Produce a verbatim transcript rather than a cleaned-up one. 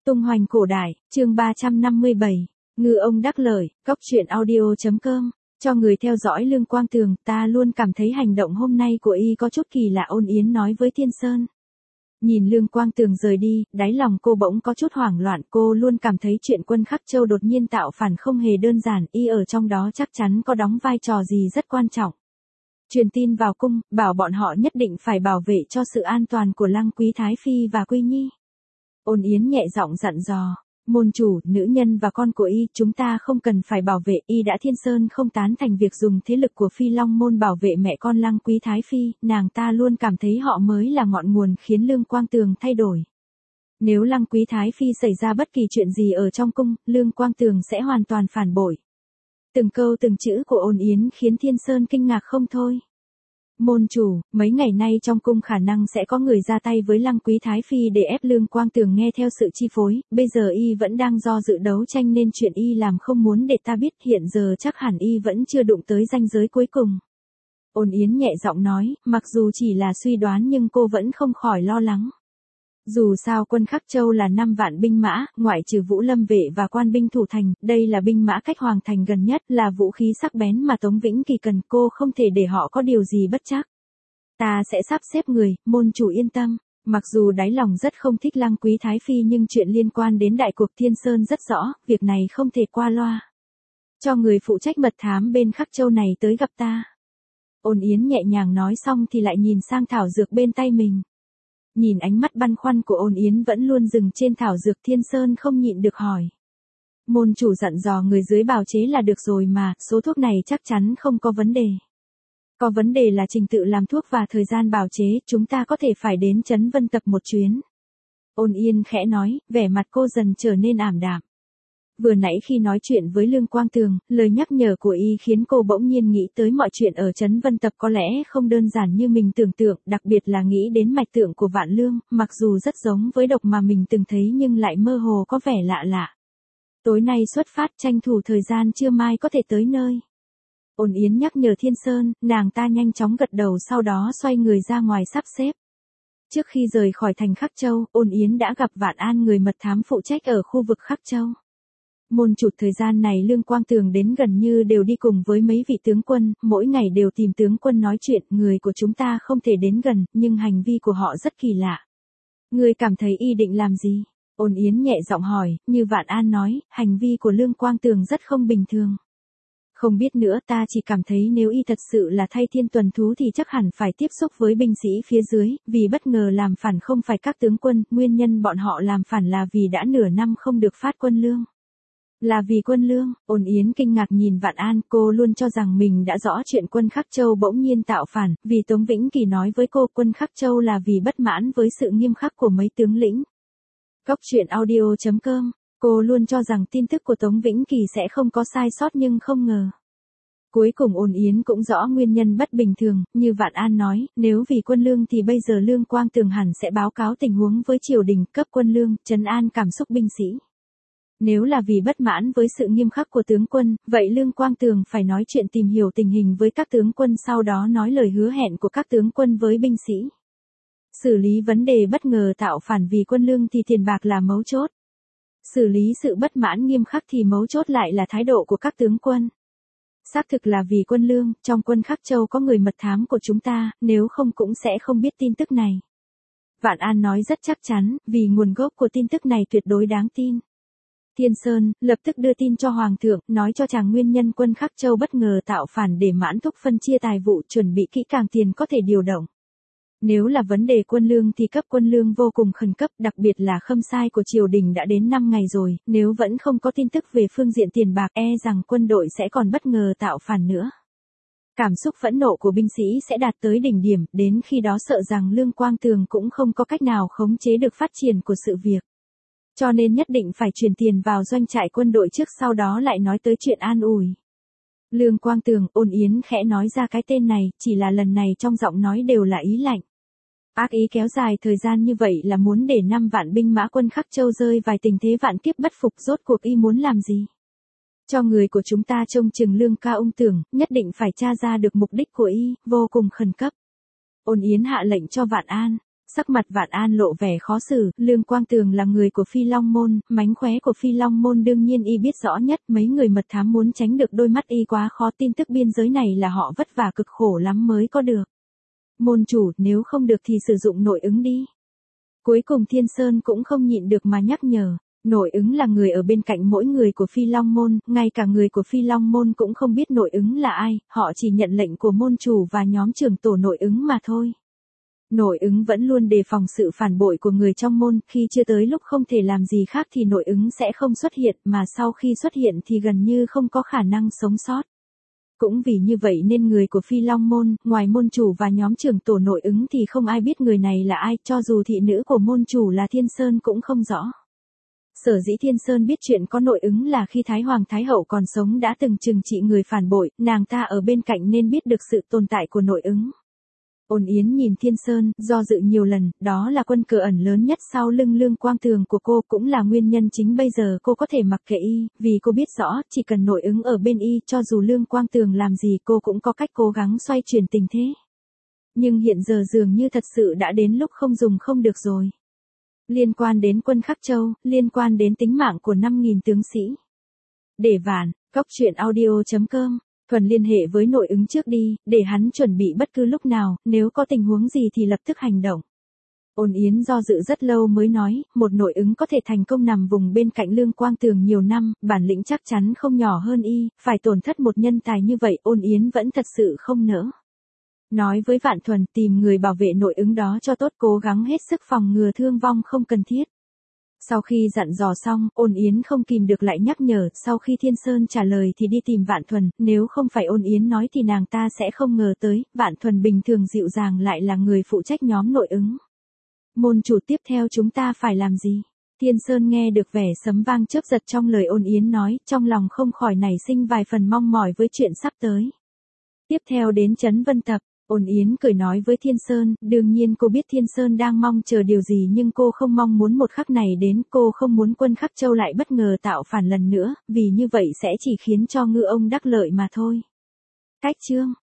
Tung hoành cổ đại, chương ba trăm năm mươi bảy, ngư ông đắc lợi, cóc truyện audio.com, cho người theo dõi Lương Quang Tường, ta luôn cảm thấy hành động hôm nay của y có chút kỳ lạ, Ôn Yến nói với Thiên Sơn. Nhìn Lương Quang Tường rời đi, đáy lòng cô bỗng có chút hoảng loạn, cô luôn cảm thấy chuyện Quân Khắc Châu đột nhiên tạo phản không hề đơn giản, y ở trong đó chắc chắn có đóng vai trò gì rất quan trọng. Truyền tin vào cung, bảo bọn họ nhất định phải bảo vệ cho sự an toàn của Lăng Quý Thái Phi và Quy Nhi. Ôn Yến nhẹ giọng dặn dò, môn chủ, nữ nhân và con của y, chúng ta không cần phải bảo vệ y đã. Thiên Sơn không tán thành việc dùng thế lực của Phi Long môn bảo vệ mẹ con Lăng Quý Thái Phi, nàng ta luôn cảm thấy họ mới là ngọn nguồn khiến Lương Quang Tường thay đổi. Nếu Lăng Quý Thái Phi xảy ra bất kỳ chuyện gì ở trong cung, Lương Quang Tường sẽ hoàn toàn phản bội. Từng câu từng chữ của Ôn Yến khiến Thiên Sơn kinh ngạc không thôi. Môn chủ, mấy ngày nay trong cung khả năng sẽ có người ra tay với Lăng Quý Thái Phi để ép Lương Quang Tường nghe theo sự chi phối, bây giờ y vẫn đang do dự đấu tranh nên chuyện y làm không muốn để ta biết, hiện giờ chắc hẳn y vẫn chưa đụng tới ranh giới cuối cùng. Ôn Yến nhẹ giọng nói, mặc dù chỉ là suy đoán nhưng cô vẫn không khỏi lo lắng. Dù sao Quân Khắc Châu là năm vạn binh mã, ngoại trừ Vũ Lâm vệ và quan binh thủ thành, đây là binh mã cách hoàng thành gần nhất, là vũ khí sắc bén mà Tống Vĩnh Kỳ cần, cô không thể để họ có điều gì bất trắc. Ta sẽ sắp xếp người, môn chủ yên tâm. Mặc dù đáy lòng rất không thích Lăng Quý Thái Phi nhưng chuyện liên quan đến đại cuộc Thiên Sơn rất rõ, việc này không thể qua loa. Cho người phụ trách mật thám bên Khắc Châu này tới gặp ta. Ôn Yến nhẹ nhàng nói xong thì lại nhìn sang thảo dược bên tay mình. Nhìn ánh mắt băn khoăn của Ôn Yến vẫn luôn dừng trên thảo dược, Thiên Sơn không nhịn được hỏi. Môn chủ dặn dò người dưới bào chế là được rồi mà, số thuốc này chắc chắn không có vấn đề. Có vấn đề là trình tự làm thuốc và thời gian bào chế, chúng ta có thể phải đến Trấn Vân Tập một chuyến. Ôn Yên khẽ nói, vẻ mặt cô dần trở nên ảm đạm. Vừa nãy khi nói chuyện với Lương Quang Tường, lời nhắc nhở của y khiến cô bỗng nhiên nghĩ tới mọi chuyện ở Trấn Vân Tập có lẽ không đơn giản như mình tưởng tượng, đặc biệt là nghĩ đến mạch tượng của Vạn Lương, mặc dù rất giống với độc mà mình từng thấy nhưng lại mơ hồ có vẻ lạ lạ. Tối nay xuất phát, tranh thủ thời gian trưa mai có thể tới nơi. Ôn Yến nhắc nhở Thiên Sơn, nàng ta nhanh chóng gật đầu sau đó xoay người ra ngoài sắp xếp. Trước khi rời khỏi thành Khắc Châu, Ôn Yến đã gặp Vạn An, người mật thám phụ trách ở khu vực Khắc Châu. Môn chủ, thời gian này Lương Quang Tường đến gần như đều đi cùng với mấy vị tướng quân, mỗi ngày đều tìm tướng quân nói chuyện, người của chúng ta không thể đến gần, nhưng hành vi của họ rất kỳ lạ. Người cảm thấy y định làm gì? Ôn Yến nhẹ giọng hỏi, như Vạn An nói, hành vi của Lương Quang Tường rất không bình thường. Không biết nữa, ta chỉ cảm thấy nếu y thật sự là thay thiên tuần thú thì chắc hẳn phải tiếp xúc với binh sĩ phía dưới, vì bất ngờ làm phản không phải các tướng quân, nguyên nhân bọn họ làm phản là vì đã nửa năm không được phát quân lương. Là vì quân lương. Ôn Yến kinh ngạc nhìn Vạn An, cô luôn cho rằng mình đã rõ chuyện Quân Khắc Châu bỗng nhiên tạo phản, vì Tống Vĩnh Kỳ nói với cô Quân Khắc Châu là vì bất mãn với sự nghiêm khắc của mấy tướng lĩnh. Cóc truyện audio.com, cô luôn cho rằng tin tức của Tống Vĩnh Kỳ sẽ không có sai sót nhưng không ngờ. Cuối cùng Ôn Yến cũng rõ nguyên nhân bất bình thường, như Vạn An nói, nếu vì quân lương thì bây giờ Lương Quang Tường hẳn sẽ báo cáo tình huống với triều đình, cấp quân lương, trấn an cảm xúc binh sĩ. Nếu là vì bất mãn với sự nghiêm khắc của tướng quân, vậy Lương Quang Tường phải nói chuyện tìm hiểu tình hình với các tướng quân, sau đó nói lời hứa hẹn của các tướng quân với binh sĩ. Xử lý vấn đề bất ngờ tạo phản vì quân lương thì tiền bạc là mấu chốt. Xử lý sự bất mãn nghiêm khắc thì mấu chốt lại là thái độ của các tướng quân. Xác thực là vì quân lương, trong quân Khắc Châu có người mật thám của chúng ta, nếu không cũng sẽ không biết tin tức này. Vạn An nói rất chắc chắn, vì nguồn gốc của tin tức này tuyệt đối đáng tin. Thiên Sơn lập tức đưa tin cho Hoàng thượng, nói cho chàng nguyên nhân quân Khắc Châu bất ngờ tạo phản để mãn thúc phân chia tài vụ, chuẩn bị kỹ càng tiền có thể điều động. Nếu là vấn đề quân lương thì cấp quân lương vô cùng khẩn cấp, đặc biệt là khâm sai của triều đình đã đến năm ngày rồi, nếu vẫn không có tin tức về phương diện tiền bạc e rằng quân đội sẽ còn bất ngờ tạo phản nữa. Cảm xúc phẫn nộ của binh sĩ sẽ đạt tới đỉnh điểm, đến khi đó sợ rằng Lương Quang Tường cũng không có cách nào khống chế được phát triển của sự việc. Cho nên nhất định phải chuyển tiền vào doanh trại quân đội trước, sau đó lại nói tới chuyện an ủi. Lương Quang Tường, Ôn Yến khẽ nói ra cái tên này, chỉ là lần này trong giọng nói đều là ý lạnh. Ác ý kéo dài thời gian như vậy là muốn để năm vạn binh mã quân Khắc Châu rơi vài tình thế vạn kiếp bất phục, rốt cuộc y muốn làm gì? Cho người của chúng ta trông chừng Lương ca ung tưởng, nhất định phải tra ra được mục đích của y, vô cùng khẩn cấp. Ôn Yến hạ lệnh cho Vạn An. Sắc mặt Vạn An lộ vẻ khó xử, Lương Quang Tường là người của Phi Long Môn, mánh khóe của Phi Long Môn đương nhiên y biết rõ nhất, mấy người mật thám muốn tránh được đôi mắt y quá khó, tin tức biên giới này là họ vất vả cực khổ lắm mới có được. Môn chủ, nếu không được thì sử dụng nội ứng đi. Cuối cùng Thiên Sơn cũng không nhịn được mà nhắc nhở. Nội ứng là người ở bên cạnh mỗi người của Phi Long Môn, ngay cả người của Phi Long Môn cũng không biết nội ứng là ai, họ chỉ nhận lệnh của môn chủ và nhóm trưởng tổ nội ứng mà thôi. Nội ứng vẫn luôn đề phòng sự phản bội của người trong môn, khi chưa tới lúc không thể làm gì khác thì nội ứng sẽ không xuất hiện, mà sau khi xuất hiện thì gần như không có khả năng sống sót. Cũng vì như vậy nên người của Phi Long Môn, ngoài môn chủ và nhóm trưởng tổ nội ứng thì không ai biết người này là ai, cho dù thị nữ của môn chủ là Thiên Sơn cũng không rõ. Sở dĩ Thiên Sơn biết chuyện có nội ứng là khi Thái Hoàng Thái Hậu còn sống đã từng trừng trị người phản bội, nàng ta ở bên cạnh nên biết được sự tồn tại của nội ứng. Ôn Yến nhìn Thiên Sơn, do dự nhiều lần, đó là quân cờ ẩn lớn nhất sau lưng Lương Quang Tường của cô, cũng là nguyên nhân chính bây giờ cô có thể mặc kệ y, vì cô biết rõ, chỉ cần nội ứng ở bên y, cho dù Lương Quang Tường làm gì cô cũng có cách cố gắng xoay chuyển tình thế. Nhưng hiện giờ dường như thật sự đã đến lúc không dùng không được rồi. Liên quan đến quân Khắc Châu, liên quan đến tính mạng của năm nghìn tướng sĩ. Để Vạn, Cóc Truyện Audio chấm com, thuần liên hệ với nội ứng trước đi, để hắn chuẩn bị bất cứ lúc nào, nếu có tình huống gì thì lập tức hành động. Ôn Yến do dự rất lâu mới nói, một nội ứng có thể thành công nằm vùng bên cạnh Lương Quang Tường nhiều năm, bản lĩnh chắc chắn không nhỏ hơn y, phải tổn thất một nhân tài như vậy, Ôn Yến vẫn thật sự không nỡ. Nói với Vạn Thuần tìm người bảo vệ nội ứng đó cho tốt, cố gắng hết sức phòng ngừa thương vong không cần thiết. Sau khi dặn dò xong, Ôn Yến không kìm được lại nhắc nhở, sau khi Thiên Sơn trả lời thì đi tìm Vạn Thuần, nếu không phải Ôn Yến nói thì nàng ta sẽ không ngờ tới, Vạn Thuần bình thường dịu dàng lại là người phụ trách nhóm nội ứng. Môn chủ, tiếp theo chúng ta phải làm gì? Thiên Sơn nghe được vẻ sấm vang chớp giật trong lời Ôn Yến nói, trong lòng không khỏi nảy sinh vài phần mong mỏi với chuyện sắp tới. Tiếp theo đến Trấn Vân Tập. Ôn Yến cười nói với Thiên Sơn, đương nhiên cô biết Thiên Sơn đang mong chờ điều gì nhưng cô không mong muốn một khắc này đến, cô không muốn quân Khắc Châu lại bất ngờ tạo phản lần nữa, vì như vậy sẽ chỉ khiến cho ngư ông đắc lợi mà thôi. Cách chương